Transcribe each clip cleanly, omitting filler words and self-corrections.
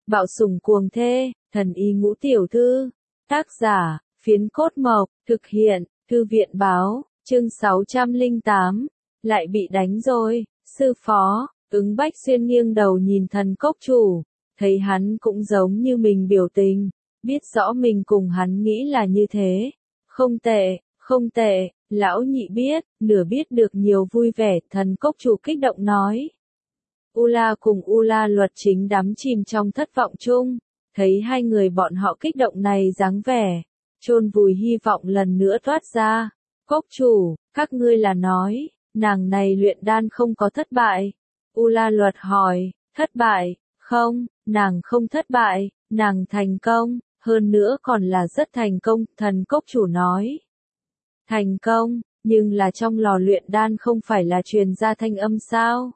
Bạo sủng cuồng thê, thần y ngũ tiểu thư. Tác giả, Phiến Cốt Mộc, thực hiện, Thư viện báo, chương 608. Lại bị đánh rồi, sư phó. Ứng Bách Xuyên nghiêng đầu nhìn Thần Cốc Chủ, thấy hắn cũng giống như mình biểu tình, biết rõ mình cùng hắn nghĩ là như thế. Không tệ, không tệ, lão nhị biết, nửa biết được nhiều vui vẻ, Thần Cốc Chủ kích động nói. Ula cùng Ula Luật chính đắm chìm trong thất vọng chung, thấy hai người bọn họ kích động này dáng vẻ, chôn vùi hy vọng lần nữa thoát ra. Cốc Chủ, các ngươi là nói, nàng này luyện đan không có thất bại. Ula Luật hỏi, thất bại, không, nàng không thất bại, nàng thành công, hơn nữa còn là rất thành công, Thần Cốc Chủ nói. Thành công, nhưng là trong lò luyện đan không phải là truyền ra thanh âm sao?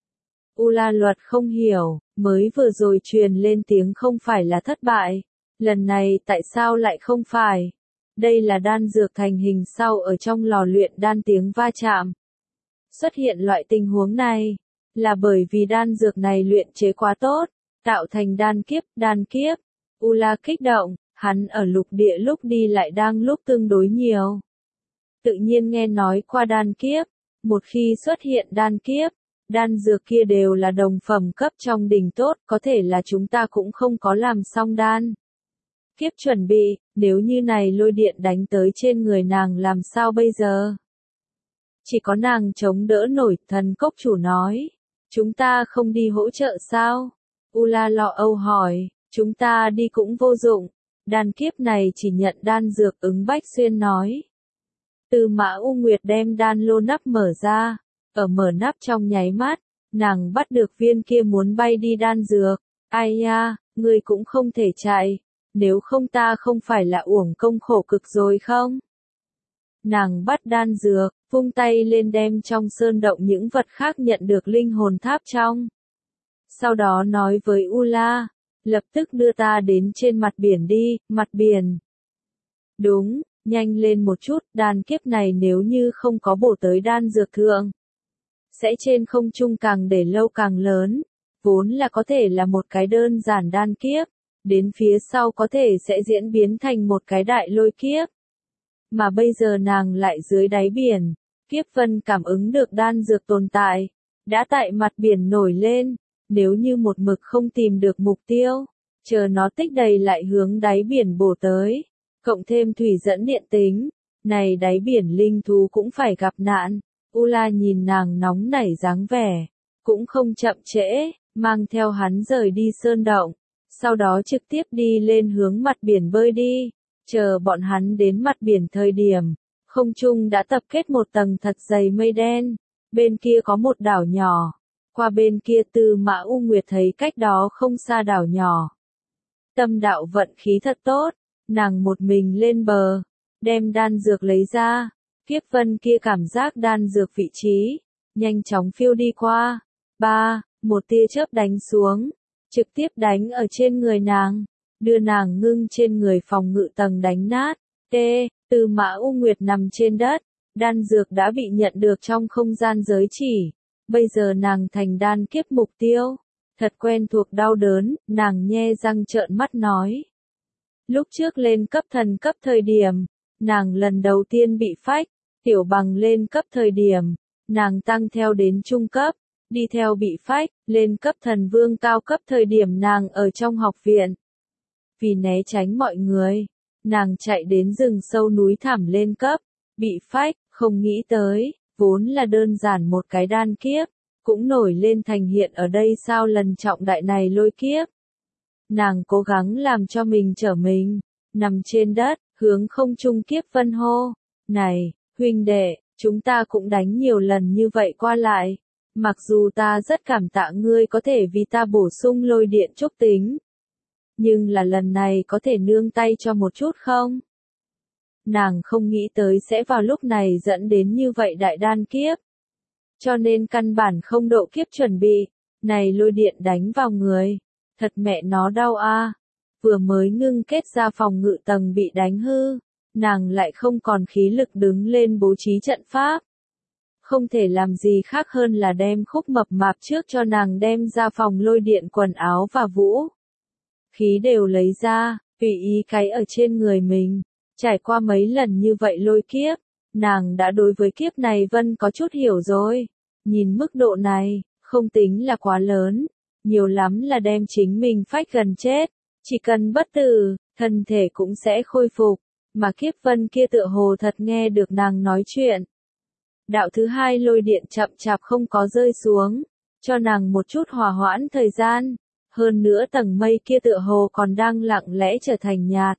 Ula Luật không hiểu, mới vừa rồi truyền lên tiếng không phải là thất bại, lần này tại sao lại không phải? Đây là đan dược thành hình sau ở trong lò luyện đan tiếng va chạm. Xuất hiện loại tình huống này, là bởi vì đan dược này luyện chế quá tốt, tạo thành đan kiếp. Ula kích động, hắn ở lục địa lúc đi lại đang lúc tương đối nhiều. Tự nhiên nghe nói qua đan kiếp, một khi xuất hiện đan kiếp, đan dược kia đều là đồng phẩm cấp trong đỉnh tốt, có thể là chúng ta cũng không có làm xong đan kiếp chuẩn bị, nếu như này lôi điện đánh tới trên người nàng làm sao bây giờ? Chỉ có nàng chống đỡ nổi, Thần Cốc Chủ nói. Chúng ta không đi hỗ trợ sao? Ula lo âu hỏi, chúng ta đi cũng vô dụng, đan kiếp này chỉ nhận đan dược, Ứng Bách Xuyên nói. Tư Mã U Nguyệt đem đan lô nắp mở ra, ở mở nắp trong nháy mắt, nàng bắt được viên kia muốn bay đi đan dược. Ai nha, ngươi cũng không thể chạy, nếu không ta không phải là uổng công khổ cực rồi không? Nàng bắt đan dược, vung tay lên đem trong sơn động những vật khác nhận được linh hồn tháp trong. Sau đó nói với Ula, lập tức đưa ta đến trên mặt biển đi, mặt biển. Đúng, nhanh lên một chút, đan kiếp này nếu như không có bổ tới đan dược thượng, sẽ trên không trung càng để lâu càng lớn, vốn là có thể là một cái đơn giản đan kiếp, đến phía sau có thể sẽ diễn biến thành một cái đại lôi kiếp. Mà bây giờ nàng lại dưới đáy biển, Kiếp Vân cảm ứng được đan dược tồn tại, đã tại mặt biển nổi lên, nếu như một mực không tìm được mục tiêu, chờ nó tích đầy lại hướng đáy biển bổ tới, cộng thêm thủy dẫn điện tính, này đáy biển linh thú cũng phải gặp nạn. Ula nhìn nàng nóng nảy dáng vẻ, cũng không chậm trễ, mang theo hắn rời đi sơn động, sau đó trực tiếp đi lên hướng mặt biển bơi đi. Chờ bọn hắn đến mặt biển thời điểm, không trung đã tập kết một tầng thật dày mây đen, bên kia có một đảo nhỏ, qua bên kia Tư Mã U Nguyệt thấy cách đó không xa đảo nhỏ. Tâm đạo vận khí thật tốt, nàng một mình lên bờ, đem đan dược lấy ra, Kiếp Vân kia cảm giác đan dược vị trí, nhanh chóng phiêu đi qua, một tia chớp đánh xuống, trực tiếp đánh ở trên người nàng. Đưa nàng ngưng trên người phòng ngự tầng đánh nát. Tư Mã U Nguyệt nằm trên đất, đan dược đã bị nhận được trong không gian giới chỉ. Bây giờ nàng thành đan kiếp mục tiêu. Thật quen thuộc đau đớn, nàng nhe răng trợn mắt nói. Lúc trước lên cấp thần cấp thời điểm, nàng lần đầu tiên bị phách, Tiểu Bằng lên cấp thời điểm, nàng tăng theo đến trung cấp, đi theo bị phách, lên cấp thần vương cao cấp thời điểm nàng ở trong học viện. Vì né tránh mọi người, nàng chạy đến rừng sâu núi thẳm lên cấp, bị phách, không nghĩ tới, vốn là đơn giản một cái đan kiếp, cũng nổi lên thành hiện ở đây sao lần trọng đại này lôi kiếp. Nàng cố gắng làm cho mình trở mình, nằm trên đất, hướng không trung Kiếp Vân hô. Này, huynh đệ, chúng ta cũng đánh nhiều lần như vậy qua lại, mặc dù ta rất cảm tạ ngươi có thể vì ta bổ sung lôi điện trúc tính. Nhưng là lần này có thể nương tay cho một chút không? Nàng không nghĩ tới sẽ vào lúc này dẫn đến như vậy đại đan kiếp. Cho nên căn bản không độ kiếp chuẩn bị, này lôi điện đánh vào người, thật mẹ nó đau a. Vừa mới ngưng kết ra phòng ngự tầng bị đánh hư, nàng lại không còn khí lực đứng lên bố trí trận pháp. Không thể làm gì khác hơn là đem Khúc Mập Mạp trước cho nàng đem ra phòng lôi điện quần áo và vũ khí đều lấy ra, tùy ý cái ở trên người mình. Trải qua mấy lần như vậy lôi kiếp, nàng đã đối với kiếp này Vân có chút hiểu rồi. Nhìn mức độ này, không tính là quá lớn, nhiều lắm là đem chính mình phách gần chết. Chỉ cần bất tử, thân thể cũng sẽ khôi phục, mà kiếp Vân kia tựa hồ thật nghe được nàng nói chuyện. Đạo thứ hai lôi điện chậm chạp không có rơi xuống, cho nàng một chút hòa hoãn thời gian, hơn nữa tầng mây kia tựa hồ còn đang lặng lẽ trở thành nhạt.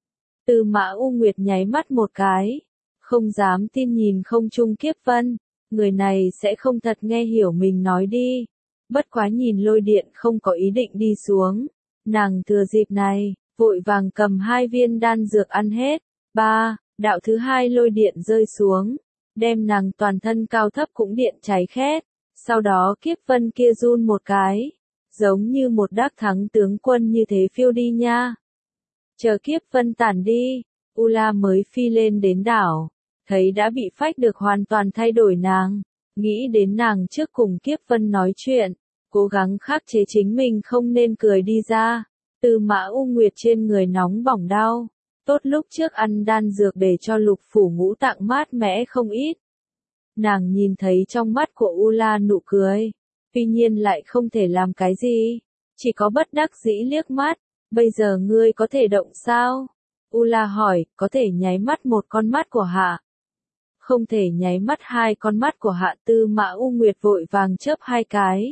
Tư Mã U Nguyệt nháy mắt một cái, không dám tin nhìn không trung kiếp Vân, người này sẽ không thật nghe hiểu mình nói đi. Bất quá nhìn lôi điện không có ý định đi xuống, nàng thừa dịp này, vội vàng cầm 2 viên đan dược ăn hết. 3. Đạo thứ hai lôi điện rơi xuống, đem nàng toàn thân cao thấp cũng điện cháy khét. Sau đó kiếp Vân kia run một cái, giống như một đắc thắng tướng quân như thế phiêu đi nha. Chờ kiếp Vân tản đi, U La mới phi lên đến đảo, thấy đã bị phách được hoàn toàn thay đổi nàng, nghĩ đến nàng trước cùng kiếp Vân nói chuyện, cố gắng khắc chế chính mình không nên cười đi ra. Tư Mã U Nguyệt trên người nóng bỏng đau, tốt lúc trước ăn đan dược để cho lục phủ ngũ tạng mát mẻ không ít. Nàng nhìn thấy trong mắt của U La nụ cười, tuy nhiên lại không thể làm cái gì, chỉ có bất đắc dĩ liếc mắt. Bây giờ ngươi có thể động sao? U La hỏi, có thể nháy mắt một con mắt của hạ. Không thể nháy mắt 2 con mắt của hạ. Tư Mã U Nguyệt vội vàng chớp 2 cái.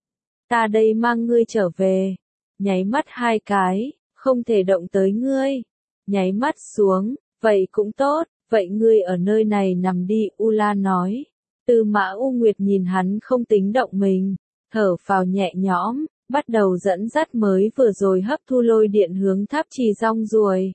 Ta đây mang ngươi trở về. Nháy mắt 2 cái, không thể động tới ngươi. Nháy mắt xuống, vậy cũng tốt, vậy ngươi ở nơi này nằm đi. U La nói. Tư Mã U Nguyệt nhìn hắn không tính động mình, thở phào nhẹ nhõm. Bắt đầu dẫn dắt mới vừa rồi hấp thu lôi điện hướng Tháp Trì rong ruồi.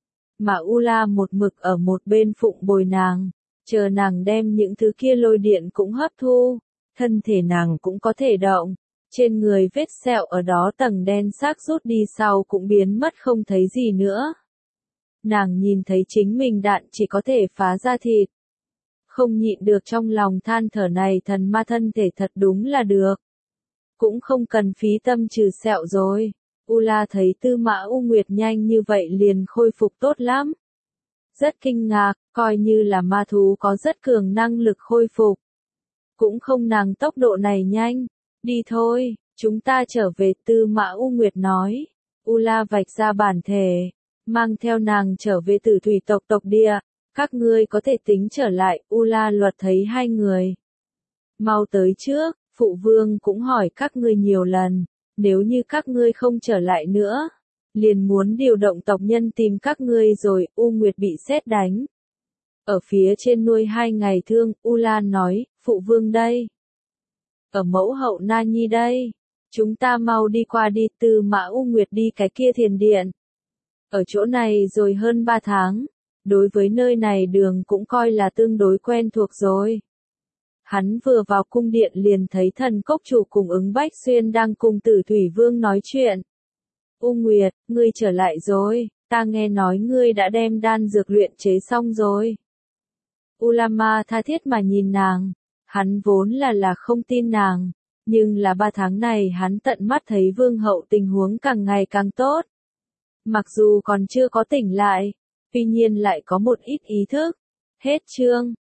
Mà U La một mực ở một bên phụng bồi nàng, chờ nàng đem những thứ kia lôi điện cũng hấp thu, thân thể nàng cũng có thể động, trên người vết sẹo ở đó tầng đen xác rút đi sau cũng biến mất không thấy gì nữa. Nàng nhìn thấy chính mình đạn chỉ có thể phá ra thịt. Không nhịn được trong lòng than thở này thần ma thân thể thật đúng là được. Cũng không cần phí tâm trừ sẹo rồi. U La thấy Tư Mã U Nguyệt nhanh như vậy liền khôi phục tốt lắm. Rất kinh ngạc, coi như là ma thú có rất cường năng lực khôi phục. Cũng không nàng tốc độ này nhanh. Đi thôi, chúng ta trở về. Tư Mã U Nguyệt nói. U La vạch ra bản thể, mang theo nàng trở về Tử Thủy tộc tộc địa. Các ngươi có thể tính trở lại. U La luật thấy 2 người. Mau tới trước. Phụ vương cũng hỏi các ngươi nhiều lần, nếu như các ngươi không trở lại nữa, liền muốn điều động tộc nhân tìm các ngươi rồi. U Nguyệt bị sét đánh. Ở phía trên nuôi 2 ngày thương. U Lan nói, phụ vương đây. Ở mẫu hậu Na Nhi đây. Chúng ta mau đi qua đi. Tư Mã U Nguyệt đi cái kia thiền điện. Ở chỗ này rồi hơn 3 tháng, đối với nơi này đường cũng coi là tương đối quen thuộc rồi. Hắn vừa vào cung điện liền thấy Thần Cốc Chủ cùng Ứng Bách Xuyên đang cùng Tử Thủy Vương nói chuyện. U Nguyệt, ngươi trở lại rồi, ta nghe nói ngươi đã đem đan dược luyện chế xong rồi. Ulama tha thiết mà nhìn nàng, hắn vốn là không tin nàng, nhưng là 3 tháng này hắn tận mắt thấy Vương hậu tình huống càng ngày càng tốt. Mặc dù còn chưa có tỉnh lại, tuy nhiên lại có một ít ý thức. Hết chương.